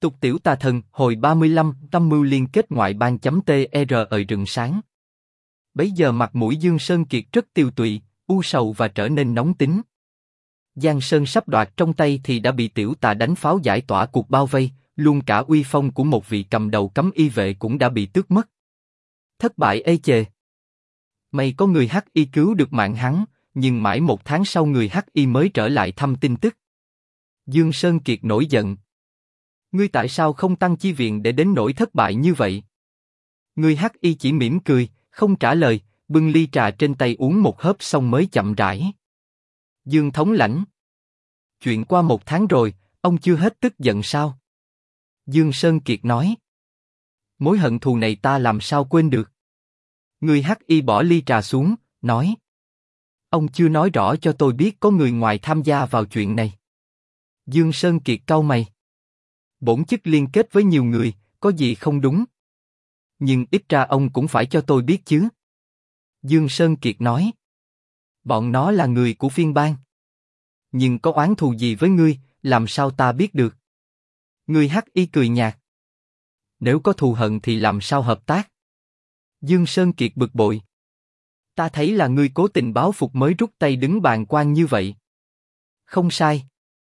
Tục tiểu tà thần, hồi 35, tâm mưu liên kết ngoại bang.tr ở rừng sáng. Bấy giờ mặt mũi Dương Sơn Kiệt rất tiêu tụy, u sầu và trở nên nóng tính. Giang Sơn sắp đoạt trong tay thì đã bị tiểu tà đánh pháo giải tỏa cuộc bao vây, luôn cả uy phong của một vị cầm đầu cấm y vệ cũng đã bị tước mất. Thất bại ê chề. May có người Hắc Y cứu được mạng hắn, nhưng mãi 1 tháng sau người Hắc Y mới trở lại thăm tin tức. Dương Sơn Kiệt nổi giận. Ngươi tại sao không tăng chi viện để đến nỗi thất bại như vậy? Người Hắc Y chỉ mỉm cười, không trả lời, bưng ly trà trên tay uống một hớp xong mới chậm rãi. Dương thống lãnh. Chuyện qua 1 tháng rồi, ông chưa hết tức giận sao? Dương Sơn Kiệt nói. Mối hận thù này ta làm sao quên được? Người Hắc Y bỏ ly trà xuống, nói. Ông chưa nói rõ cho tôi biết có người ngoài tham gia vào chuyện này. Dương Sơn Kiệt cau mày. Bổn chức liên kết với nhiều người, có gì không đúng? Nhưng ít ra ông cũng phải cho tôi biết chứ. Dương Sơn Kiệt nói. Bọn nó là người của phiên bang. Nhưng có oán thù gì với ngươi, làm sao ta biết được? Người Hắc Y cười nhạt. Nếu có thù hận thì làm sao hợp tác? Dương Sơn Kiệt bực bội. Ta thấy là ngươi cố tình báo phục mới rút tay đứng bàn quan như vậy. Không sai.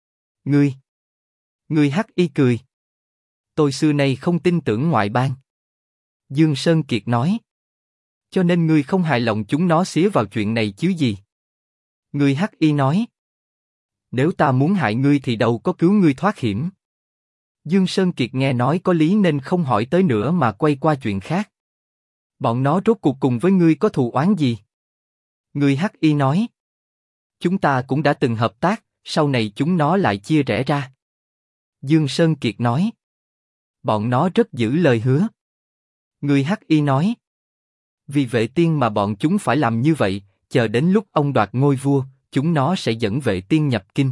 Người Hắc Y cười. Tôi xưa nay không tin tưởng ngoại bang. Dương Sơn Kiệt nói. Cho nên ngươi không hài lòng chúng nó xía vào chuyện này chứ gì? Người Hắc Y nói. Nếu ta muốn hại ngươi thì đâu có cứu ngươi thoát hiểm. Dương Sơn Kiệt nghe nói có lý nên không hỏi tới nữa mà quay qua chuyện khác. Bọn nó rốt cuộc cùng với ngươi có thù oán gì? Người Hắc Y nói. Chúng ta cũng đã từng hợp tác, sau này chúng nó lại chia rẽ ra. Dương Sơn Kiệt nói. Bọn nó rất giữ lời hứa. Người Hắc Y nói. Vì Vệ Tiên mà bọn chúng phải làm như vậy, chờ đến lúc ông đoạt ngôi vua, chúng nó sẽ dẫn Vệ Tiên nhập kinh.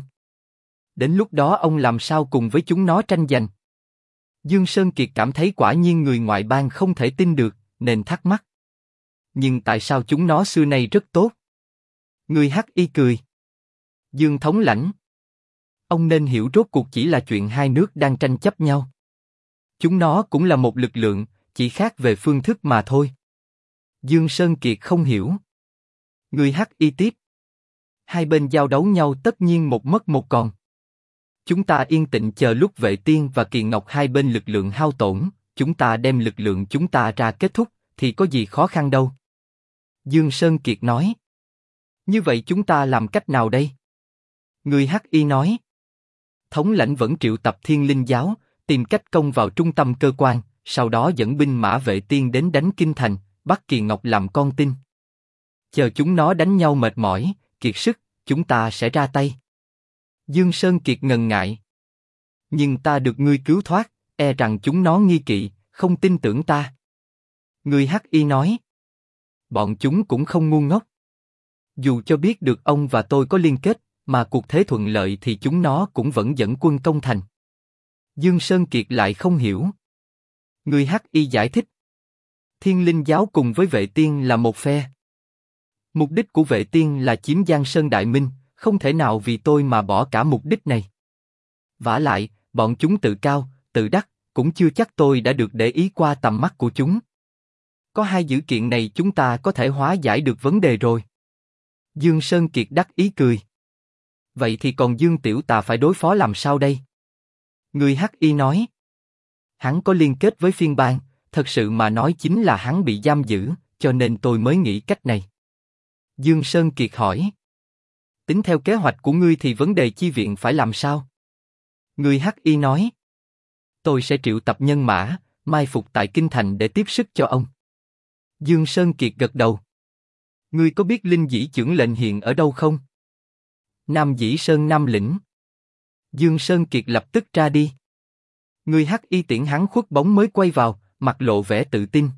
Đến lúc đó ông làm sao cùng với chúng nó tranh giành? Dương Sơn Kiệt cảm thấy quả nhiên người ngoại bang không thể tin được, nên thắc mắc. Nhưng tại sao chúng nó xưa nay rất tốt? Người Hắc Y cười. Dương thống lãnh. Ông nên hiểu rốt cuộc chỉ là chuyện hai nước đang tranh chấp nhau. Chúng nó cũng là một lực lượng, chỉ khác về phương thức mà thôi. Dương Sơn Kiệt không hiểu. Người Hắc Y tiếp. Hai bên giao đấu nhau tất nhiên một mất một còn. Chúng ta yên tĩnh chờ lúc Vệ Tiên và Kỳ Ngọc hai bên lực lượng hao tổn, chúng ta đem lực lượng chúng ta ra kết thúc, thì có gì khó khăn đâu. Dương Sơn Kiệt nói. Như vậy chúng ta làm cách nào đây? Người Hắc Y nói. Thống lãnh vẫn triệu tập Thiên Linh giáo, tìm cách công vào trung tâm cơ quan, sau đó dẫn binh mã Vệ Tiên đến đánh kinh thành, bắt Kỳ Ngọc làm con tin. Chờ chúng nó đánh nhau mệt mỏi, kiệt sức, chúng ta sẽ ra tay. Dương Sơn Kiệt ngần ngại. Nhưng ta được ngươi cứu thoát, e rằng chúng nó nghi kỵ, không tin tưởng ta. Người Hắc Y nói. Bọn chúng cũng không ngu ngốc. Dù cho biết được ông và tôi có liên kết, mà cuộc thế thuận lợi thì chúng nó cũng vẫn dẫn quân công thành. Dương Sơn Kiệt lại không hiểu. Người Hắc Y giải thích. Thiên Linh giáo cùng với Vệ Tiên là một phe. Mục đích của Vệ Tiên là chiếm Giang Sơn Đại Minh, không thể nào vì tôi mà bỏ cả mục đích này. Vả lại, bọn chúng tự cao, tự đắc, cũng chưa chắc tôi đã được để ý qua tầm mắt của chúng. Có hai dữ kiện này chúng ta có thể hóa giải được vấn đề rồi. Dương Sơn Kiệt đắc ý cười. Vậy thì còn Dương Tiểu Tà phải đối phó làm sao đây? Người Hắc Y nói. Hắn có liên kết với phiên bang, thật sự mà nói chính là hắn bị giam giữ, cho nên tôi mới nghĩ cách này. Dương Sơn Kiệt hỏi. Tính theo kế hoạch của ngươi thì vấn đề chi viện phải làm sao? Người Hắc Y nói. Tôi sẽ triệu tập nhân mã, mai phục tại kinh thành để tiếp sức cho ông. Dương Sơn Kiệt gật đầu. Ngươi có biết Linh Dĩ Chưởng lệnh hiện ở đâu không? Nam Dĩ Sơn Nam Lĩnh. Dương Sơn Kiệt lập tức ra đi. Người Hắc Y tiễn hắn khuất bóng mới quay vào, mặt lộ vẻ tự tin.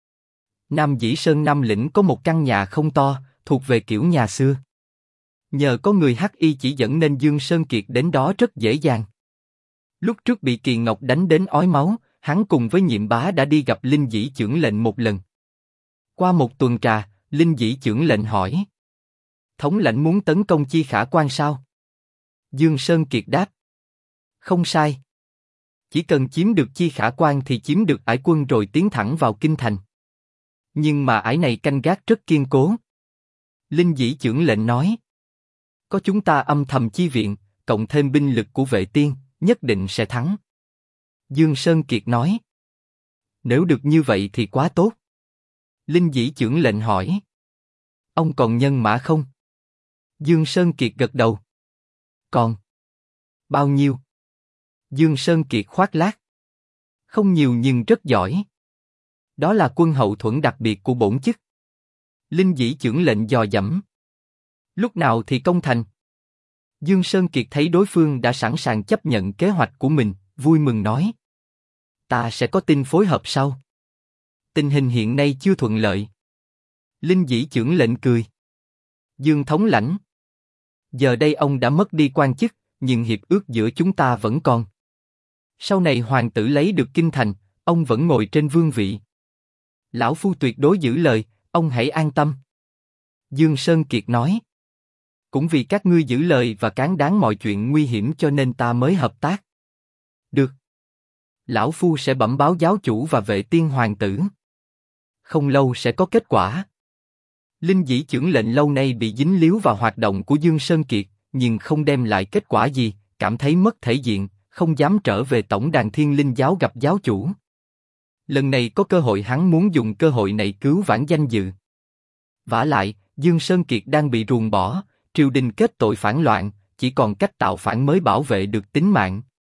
Nam Dĩ Sơn Nam Lĩnh có một căn nhà không to, thuộc về kiểu nhà xưa. Nhờ có người Hắc Y chỉ dẫn nên Dương Sơn Kiệt đến đó rất dễ dàng. Lúc trước bị Kỳ Ngọc đánh đến ói máu, hắn cùng với Nhiệm Bá đã đi gặp Linh Dĩ Chưởng lệnh một lần. Qua một tuần trà, Linh Dĩ Chưởng lệnh hỏi. Thống lãnh muốn tấn công Chi Khả Quan sao? Dương Sơn Kiệt đáp. Không sai. Chỉ cần chiếm được Chi Khả Quan thì chiếm được ải quân rồi tiến thẳng vào kinh thành. Nhưng mà ải này canh gác rất kiên cố. Linh Dĩ Chưởng lệnh nói. Có chúng ta âm thầm chi viện, cộng thêm binh lực của Vệ Tiên, nhất định sẽ thắng. Dương Sơn Kiệt nói. Nếu được như vậy thì quá tốt. Linh Dĩ Chưởng lệnh hỏi. Ông còn nhân mã không? Dương Sơn Kiệt gật đầu. Còn. Bao nhiêu? Dương Sơn Kiệt khoác lác. Không nhiều nhưng rất giỏi. Đó là quân hậu thuẫn đặc biệt của bổn chức. Linh Dĩ Chưởng lệnh dò dẫm. Lúc nào thì công thành? Dương Sơn Kiệt thấy đối phương đã sẵn sàng chấp nhận kế hoạch của mình, vui mừng nói. Ta sẽ có tin phối hợp sau. Tình hình hiện nay chưa thuận lợi. Linh Dĩ Chưởng lệnh cười. Dương thống lãnh. Giờ đây ông đã mất đi quan chức, nhưng hiệp ước giữa chúng ta vẫn còn. Sau này hoàng tử lấy được kinh thành, ông vẫn ngồi trên vương vị. Lão phu tuyệt đối giữ lời, ông hãy an tâm. Dương Sơn Kiệt nói. Cũng vì các ngươi giữ lời và cán đáng mọi chuyện nguy hiểm cho nên ta mới hợp tác. Được. Lão phu sẽ bẩm báo giáo chủ và Vệ Tiên hoàng tử. Không lâu sẽ có kết quả. Linh Dĩ Chưởng lệnh lâu nay bị dính líu vào hoạt động của Dương Sơn Kiệt, nhưng không đem lại kết quả gì, cảm thấy mất thể diện, không dám trở về tổng đàn Thiên Linh giáo gặp giáo chủ. Lần này có cơ hội hắn muốn dùng cơ hội này cứu vãn danh dự. Vả lại, Dương Sơn Kiệt đang bị ruồng bỏ, triều đình kết tội phản loạn, chỉ còn cách tạo phản mới bảo vệ được tính mạng.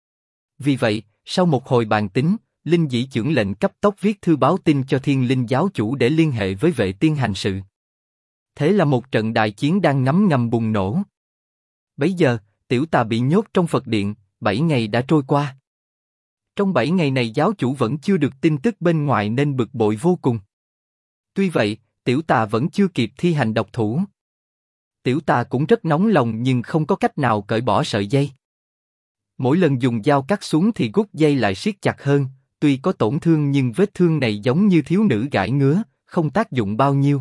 Vì vậy, sau một hồi bàn tính, Linh Dĩ Chưởng lệnh cấp tốc viết thư báo tin cho Thiên Linh giáo chủ để liên hệ với Vệ Tiên hành sự. Thế là một trận đại chiến đang ngấm ngầm bùng nổ. Bấy giờ, tiểu tà bị nhốt trong Phật điện, 7 ngày đã trôi qua. Trong 7 ngày này giáo chủ vẫn chưa được tin tức bên ngoài nên bực bội vô cùng. Tuy vậy, tiểu tà vẫn chưa kịp thi hành độc thủ. Tiểu tà cũng rất nóng lòng nhưng không có cách nào cởi bỏ sợi dây. Mỗi lần dùng dao cắt xuống thì rút dây lại siết chặt hơn, tuy có tổn thương nhưng vết thương này giống như thiếu nữ gãi ngứa, không tác dụng bao nhiêu.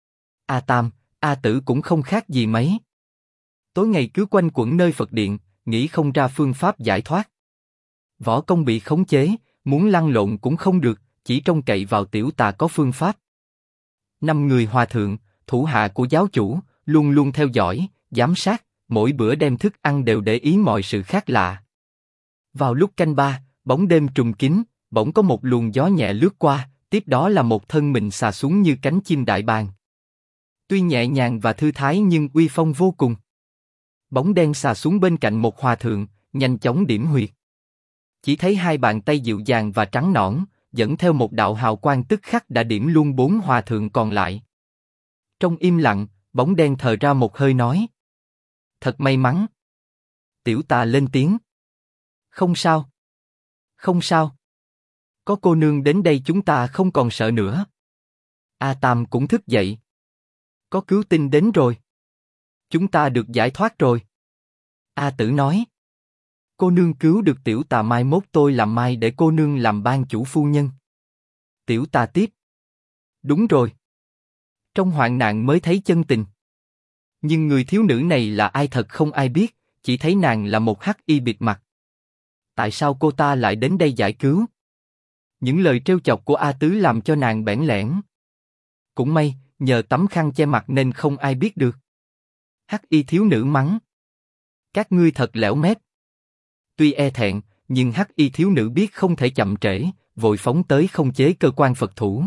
A Tam, A Tử cũng không khác gì mấy. Tối ngày cứ quanh quẩn nơi Phật điện, nghĩ không ra phương pháp giải thoát. Võ công bị khống chế, muốn lăn lộn cũng không được, chỉ trông cậy vào tiểu tà có phương pháp. 5 người hòa thượng, thủ hạ của giáo chủ, luôn luôn theo dõi, giám sát, mỗi bữa đem thức ăn đều để ý mọi sự khác lạ. Vào lúc canh 3, bóng đêm trùm kín, bỗng có một luồng gió nhẹ lướt qua, tiếp đó là một thân mình xà xuống như cánh chim đại bàng. Tuy nhẹ nhàng và thư thái nhưng uy phong vô cùng. Bóng đen xà xuống bên cạnh một hòa thượng, nhanh chóng điểm huyệt. Chỉ thấy hai bàn tay dịu dàng và trắng nõn, dẫn theo một đạo hào quang tức khắc đã điểm luôn 4 hòa thượng còn lại. Trong im lặng, bóng đen thở ra một hơi nói. Thật may mắn. Tiểu tà lên tiếng. Không sao. Không sao. Có cô nương đến đây chúng ta không còn sợ nữa. A Tam cũng thức dậy. Có cứu tinh đến rồi. Chúng ta được giải thoát rồi. A Tử nói. Cô nương cứu được tiểu tà mai mốt tôi làm mai để cô nương làm ban chủ phu nhân. Tiểu tà tiếp. Đúng rồi. Trong hoạn nạn mới thấy chân tình. Nhưng người thiếu nữ này là ai thật không ai biết, chỉ thấy nàng là một hắc y bịt mặt. Tại sao cô ta lại đến đây giải cứu? Những lời trêu chọc của A Tứ làm cho nàng bẽn lẽn. Cũng may, nhờ tấm khăn che mặt nên không ai biết được. Hắc y thiếu nữ mắng. Các ngươi thật lẻo mép. Tuy e thẹn, nhưng hắc y thiếu nữ biết không thể chậm trễ, vội phóng tới không chế cơ quan Phật thủ.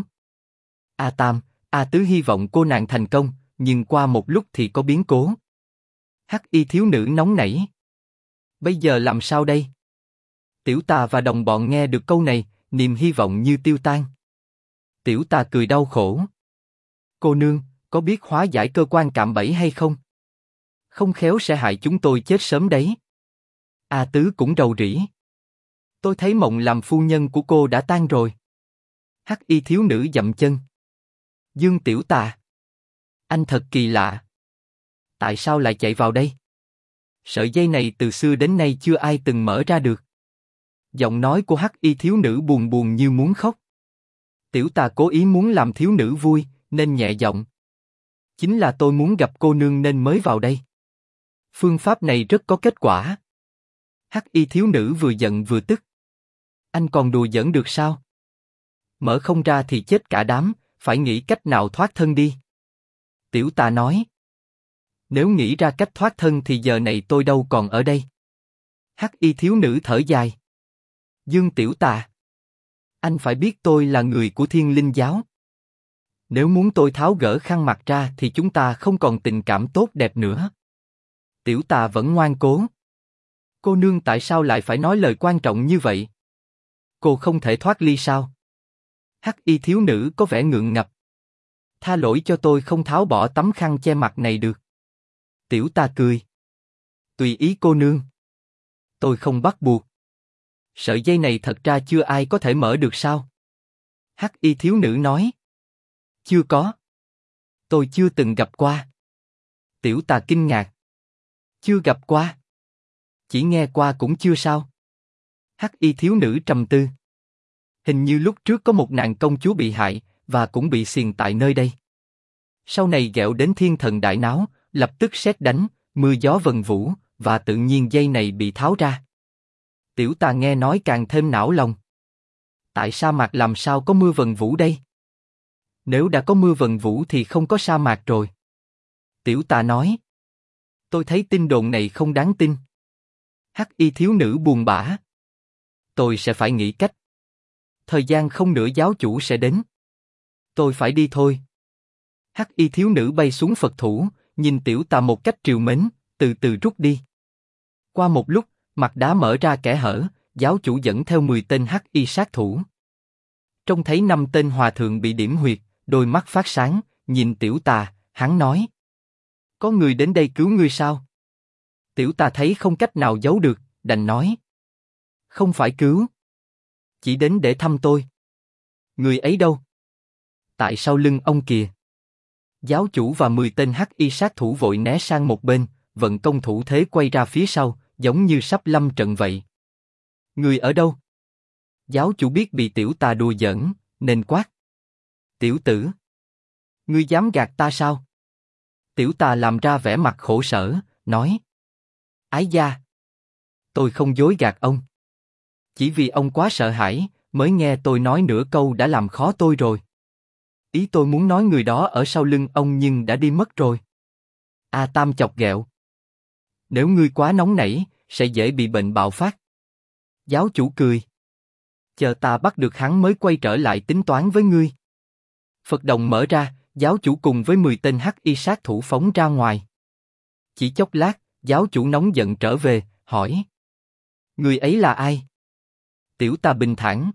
A Tam, A Tứ hy vọng cô nàng thành công, nhưng qua một lúc thì có biến cố. Hắc y thiếu nữ nóng nảy. Bây giờ làm sao đây? Tiểu tà và đồng bọn nghe được câu này, niềm hy vọng như tiêu tan. Tiểu tà cười đau khổ. Cô nương, có biết hóa giải cơ quan cạm bẫy hay không? Không khéo sẽ hại chúng tôi chết sớm đấy. A Tứ cũng rầu rĩ. Tôi thấy mộng làm phu nhân của cô đã tan rồi. Hắc y thiếu nữ dậm chân. Dương tiểu tà. Anh thật kỳ lạ. Tại sao lại chạy vào đây? Sợi dây này từ xưa đến nay chưa ai từng mở ra được. Giọng nói của hắc y thiếu nữ buồn buồn như muốn khóc. Tiểu tà cố ý muốn làm thiếu nữ vui, nên nhẹ giọng. Chính là tôi muốn gặp cô nương nên mới vào đây. Phương pháp này rất có kết quả. Hắc y thiếu nữ vừa giận vừa tức. Anh còn đùa giỡn được sao? Mở không ra thì chết cả đám, phải nghĩ cách nào thoát thân đi. Tiểu Tà nói. Nếu nghĩ ra cách thoát thân thì giờ này tôi đâu còn ở đây. Hắc y thiếu nữ thở dài. Dương Tiểu Tà, anh phải biết tôi là người của Thiên Linh giáo. Nếu muốn tôi tháo gỡ khăn mặt ra thì chúng ta không còn tình cảm tốt đẹp nữa. Tiểu Tà vẫn ngoan cố. Cô nương tại sao lại phải nói lời quan trọng như vậy? Cô không thể thoát ly sao? Hắc y thiếu nữ có vẻ ngượng ngập. Tha lỗi cho tôi không tháo bỏ tấm khăn che mặt này được. Tiểu Tà cười. Tùy ý cô nương. Tôi không bắt buộc. Sợi dây này thật ra chưa ai có thể mở được sao? Hắc y thiếu nữ nói. Chưa có. Tôi chưa từng gặp qua. Tiểu Tà kinh ngạc. Chưa gặp qua. Chỉ nghe qua cũng chưa sao? Hắc y thiếu nữ trầm tư. Hình như lúc trước có một nàng công chúa bị hại, và cũng bị xiềng tại nơi đây. Sau này ghẹo đến thiên thần đại náo, lập tức sét đánh, mưa gió vần vũ, và tự nhiên dây này bị tháo ra. Tiểu Tà nghe nói càng thêm não lòng. Tại sa mạc làm sao có mưa vần vũ đây? Nếu đã có mưa vần vũ thì không có sa mạc rồi. Tiểu Tà nói. Tôi thấy tin đồn này không đáng tin. Hắc y thiếu nữ buồn bã. Tôi sẽ phải nghĩ cách. Thời gian không nữa giáo chủ sẽ đến. Tôi phải đi thôi. Hắc y thiếu nữ bay xuống Phật thủ, nhìn Tiểu Tà một cách trìu mến, từ từ rút đi. Qua một lúc, mặt đá mở ra kẽ hở, giáo chủ dẫn theo 10 tên hắc y sát thủ. Trông thấy 5 tên hòa thượng bị điểm huyệt, đôi mắt phát sáng, nhìn Tiểu Tà, hắn nói. Có người đến đây cứu ngươi sao? Tiểu Tà thấy không cách nào giấu được, đành nói. Không phải cứu. Chỉ đến để thăm tôi. Người ấy đâu? Tại sau lưng ông kìa. Giáo chủ và 10 tên hắc y sát thủ vội né sang một bên, vận công thủ thế quay ra phía sau, giống như sắp lâm trận vậy. Người ở đâu? Giáo chủ biết bị Tiểu Tà đùa giỡn, nên quát. Tiểu tử! Ngươi dám gạt ta sao? Tiểu Tà làm ra vẻ mặt khổ sở, nói. Ái gia! Tôi không dối gạt ông. Chỉ vì ông quá sợ hãi, mới nghe tôi nói nửa câu đã làm khó tôi rồi. Ý tôi muốn nói người đó ở sau lưng ông nhưng đã đi mất rồi. A Tam chọc ghẹo. Nếu ngươi quá nóng nảy, sẽ dễ bị bệnh bạo phát. Giáo chủ cười. Chờ ta bắt được hắn mới quay trở lại tính toán với ngươi. Phật đồng mở ra, giáo chủ cùng với 10 tên hắc y sát thủ phóng ra ngoài. Chỉ chốc lát, giáo chủ nóng giận trở về, hỏi. Người ấy là ai? Tiểu Tà bình thản.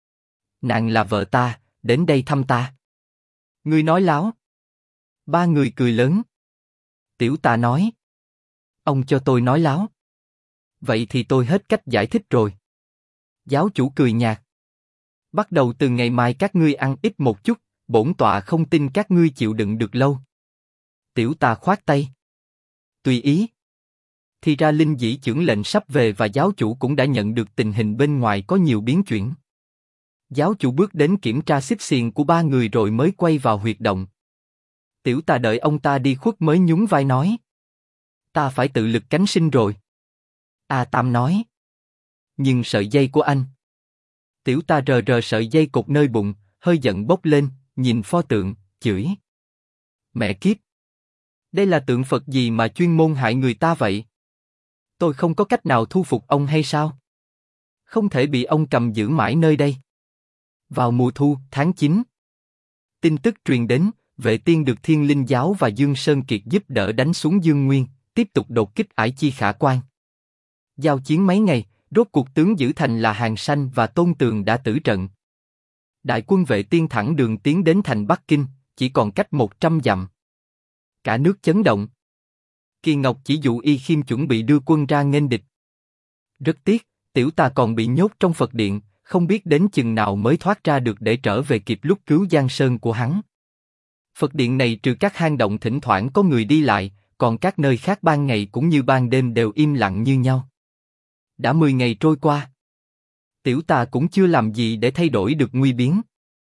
Nàng là vợ ta, đến đây thăm ta. Ngươi nói láo. Ba người cười lớn. Tiểu Tà nói. Ông cho tôi nói láo. Vậy thì tôi hết cách giải thích rồi. Giáo chủ cười nhạt. Bắt đầu từ ngày mai các ngươi ăn ít một chút, bổn tọa không tin các ngươi chịu đựng được lâu. Tiểu Tà khoát tay. Tùy ý. Thì ra linh dĩ chưởng lệnh sắp về và giáo chủ cũng đã nhận được tình hình bên ngoài có nhiều biến chuyển. Giáo chủ bước đến kiểm tra xích xiềng của ba người rồi mới quay vào huyệt động. Tiểu Tà đợi ông ta đi khuất mới nhún vai nói. Ta phải tự lực cánh sinh rồi. A Tam nói. Nhưng sợi dây của anh. Tiểu Tà rờ sợi dây cột nơi bụng, hơi giận bốc lên, nhìn pho tượng, chửi. Mẹ kiếp! Đây là tượng Phật gì mà chuyên môn hại người ta vậy? Tôi không có cách nào thu phục ông hay sao? Không thể bị ông cầm giữ mãi nơi đây. Vào mùa thu, tháng 9. Tin tức truyền đến, Vệ Tiên được Thiên Linh giáo và Dương Sơn Kiệt giúp đỡ đánh xuống Dương Nguyên, tiếp tục đột kích Ải Chi Khả Quan. Giao chiến mấy ngày, rốt cuộc tướng giữ thành là Hàng Sanh và Tôn Tường đã tử trận. Đại quân Vệ Tiên thẳng đường tiến đến thành Bắc Kinh, chỉ còn cách 100 dặm. Cả nước chấn động. Kỳ Ngọc chỉ dụ Y Khiêm chuẩn bị đưa quân ra nghênh địch. Rất tiếc, Tiểu Tà còn bị nhốt trong Phật điện, không biết đến chừng nào mới thoát ra được để trở về kịp lúc cứu Giang Sơn của hắn. Phật điện này trừ các hang động thỉnh thoảng có người đi lại, còn các nơi khác ban ngày cũng như ban đêm đều im lặng như nhau. Đã 10 ngày trôi qua. Tiểu Tà cũng chưa làm gì để thay đổi được nguy biến.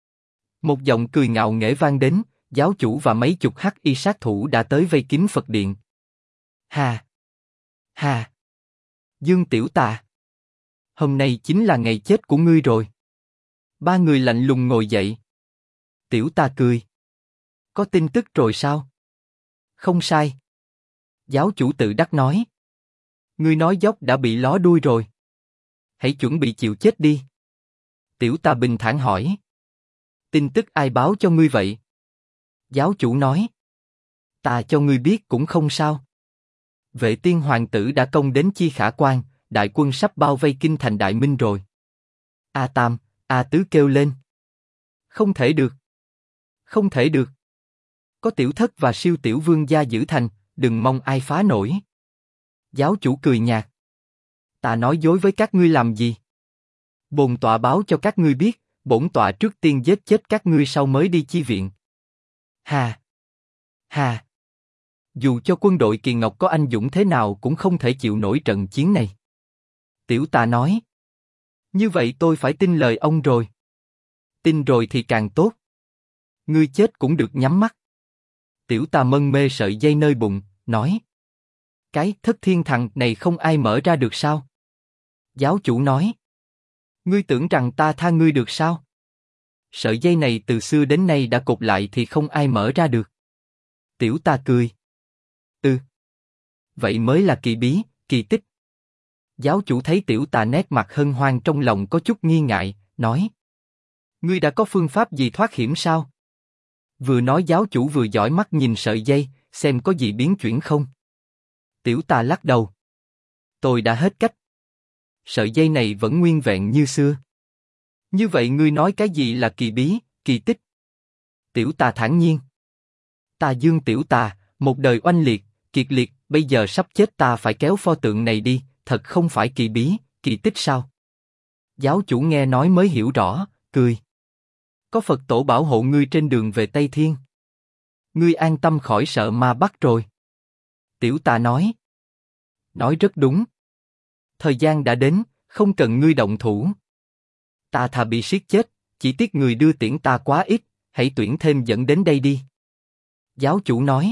Một giọng cười ngạo nghễ vang đến, giáo chủ và mấy chục hắc y sát thủ đã tới vây kín Phật điện. Hà! Hà! Dương Tiểu Tà! Hôm nay chính là ngày chết của ngươi rồi. Ba người lạnh lùng ngồi dậy. Tiểu Tà cười. Có tin tức rồi sao? Không sai. Giáo chủ tự đắc nói. Ngươi nói dốc đã bị ló đuôi rồi. Hãy chuẩn bị chịu chết đi. Tiểu Tà bình thản hỏi. Tin tức ai báo cho ngươi vậy? Giáo chủ nói. Ta cho ngươi biết cũng không sao. Vệ Tiên hoàng tử đã công đến Chi Khả Quan, đại quân sắp bao vây kinh thành Đại Minh rồi. A Tam, A Tứ kêu lên. Không thể được. Không thể được. Có tiểu thất và siêu tiểu vương gia giữ thành, đừng mong ai phá nổi. Giáo chủ cười nhạt. Ta nói dối với các ngươi làm gì? Bổn tọa báo cho các ngươi biết, bổn tọa trước tiên giết chết các ngươi sau mới đi chi viện. Hà! Hà! Dù cho quân đội Kiền Ngọc có anh dũng thế nào cũng không thể chịu nổi trận chiến này. Tiểu Tà nói. Như vậy tôi phải tin lời ông rồi. Tin rồi thì càng tốt. Ngươi chết cũng được nhắm mắt. Tiểu Tà mân mê sợi dây nơi bụng, nói. Cái Thất Thiên Thằng này không ai mở ra được sao? Giáo chủ nói. Ngươi tưởng rằng ta tha ngươi được sao? Sợi dây này từ xưa đến nay đã cột lại thì không ai mở ra được. Tiểu Tà cười. Vậy mới là kỳ bí, kỳ tích. Giáo chủ thấy Tiểu Tà nét mặt hân hoan trong lòng có chút nghi ngại, nói. Ngươi đã có phương pháp gì thoát hiểm sao? Vừa nói giáo chủ vừa dõi mắt nhìn sợi dây, xem có gì biến chuyển không. Tiểu Tà lắc đầu. Tôi đã hết cách. Sợi dây này vẫn nguyên vẹn như xưa. Như vậy ngươi nói cái gì là kỳ bí, kỳ tích? Tiểu Tà thản nhiên. Tà Dương Tiểu Tà, một đời oanh liệt, kiệt liệt, bây giờ sắp chết ta phải kéo pho tượng này đi, thật không phải kỳ bí, kỳ tích sao? Giáo chủ nghe nói mới hiểu rõ, cười. Có Phật tổ bảo hộ ngươi trên đường về Tây Thiên. Ngươi an tâm khỏi sợ ma bắt rồi. Tiểu Tà nói. Nói rất đúng. Thời gian đã đến, không cần ngươi động thủ. Ta thà bị siết chết, chỉ tiếc người đưa tiễn ta quá ít, hãy tuyển thêm dẫn đến đây đi. Giáo chủ nói.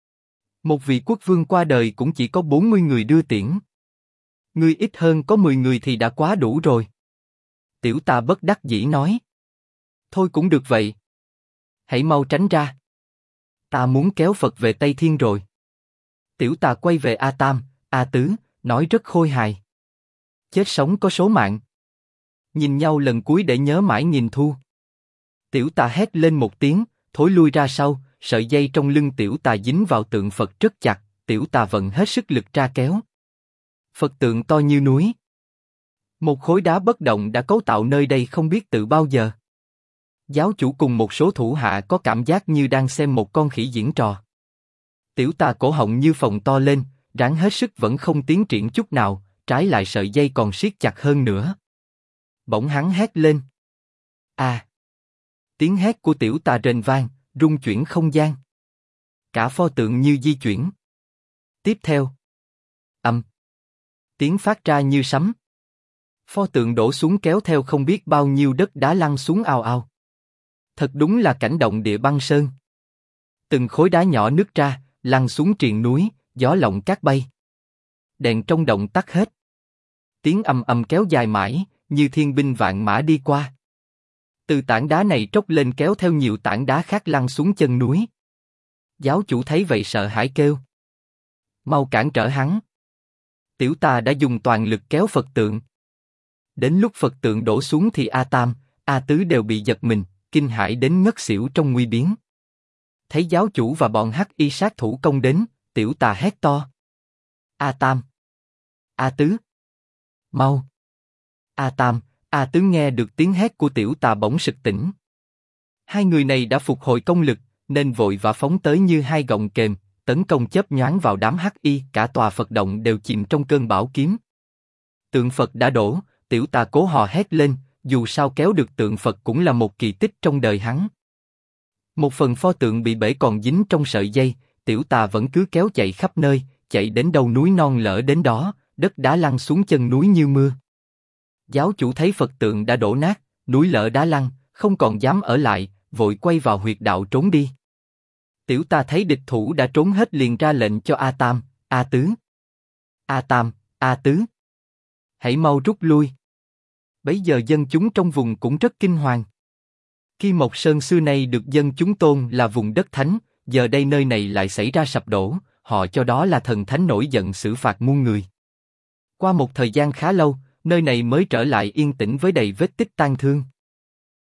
Một vị quốc vương qua đời cũng chỉ có 40 người đưa tiễn. Ngươi ít hơn có 10 người thì đã quá đủ rồi. Tiểu Tà bất đắc dĩ nói. Thôi cũng được vậy. Hãy mau tránh ra. Ta muốn kéo Phật về Tây Thiên rồi. Tiểu Tà quay về A Tam, A Tứ, nói rất khôi hài. Chết sống có số mạng. Nhìn nhau lần cuối để nhớ mãi nghìn thu. Tiểu Tà hét lên một tiếng, thối lui ra sau, sợi dây trong lưng Tiểu Tà dính vào tượng Phật rất chặt, Tiểu Tà vận hết sức lực tra kéo. Phật tượng to như núi. Một khối đá bất động đã cấu tạo nơi đây không biết từ bao giờ. Giáo chủ cùng một số thủ hạ có cảm giác như đang xem một con khỉ diễn trò. Tiểu Tà cổ họng như phồng to lên, ráng hết sức vẫn không tiến triển chút nào, trái lại sợi dây còn siết chặt hơn nữa. Bỗng hắn hét lên. À! Tiếng hét của Tiểu Tà rền vang, rung chuyển không gian. Cả pho tượng như di chuyển. Tiếp theo. Âm. Tiếng phát ra như sấm. Pho tượng đổ xuống kéo theo không biết bao nhiêu đất đá lăn xuống ào ào. Thật đúng là cảnh động địa băng sơn. Từng khối đá nhỏ nứt ra, lăn xuống triền núi, gió lộng cát bay. Đèn trong động tắt hết. Tiếng ầm ầm kéo dài mãi, như thiên binh vạn mã đi qua. Từ tảng đá này tróc lên kéo theo nhiều tảng đá khác lăn xuống chân núi. Giáo chủ thấy vậy sợ hãi kêu. Mau cản trở hắn. Tiểu Tà đã dùng toàn lực kéo Phật tượng. Đến lúc Phật tượng đổ xuống thì A Tam, A Tứ đều bị giật mình, kinh hãi đến ngất xỉu trong nguy biến. Thấy giáo chủ và bọn hắc y sát thủ công đến, Tiểu Tà hét to. A Tam! A Tứ! Mau! A Tam, A Tứ nghe được tiếng hét của Tiểu Tà bỗng sực tỉnh. Hai người này đã phục hồi công lực, nên vội vã phóng tới như hai gọng kềm, tấn công chớp nhoáng vào đám hắc y, cả tòa Phật động đều chìm trong cơn bão kiếm. Tượng Phật đã đổ, Tiểu Tà cố hò hét lên, dù sao kéo được tượng Phật cũng là một kỳ tích trong đời hắn. Một phần pho tượng bị bể còn dính trong sợi dây, Tiểu Tà vẫn cứ kéo chạy khắp nơi, chạy đến đâu núi non lở đến đó, đất đá lăn xuống chân núi như mưa. Giáo chủ thấy Phật tượng đã đổ nát, núi lở đá lăn, không còn dám ở lại, vội quay vào huyệt đạo trốn đi. Tiểu Tà thấy địch thủ đã trốn hết liền ra lệnh cho A Tam, A Tứ. A Tam, A Tứ. Hãy mau rút lui. Bấy giờ dân chúng trong vùng cũng rất kinh hoàng. Khi Mộc Sơn xưa nay được dân chúng tôn là vùng đất thánh, giờ đây nơi này lại xảy ra sập đổ, họ cho đó là thần thánh nổi giận xử phạt muôn người. Qua một thời gian khá lâu, nơi này mới trở lại yên tĩnh với đầy vết tích tang thương.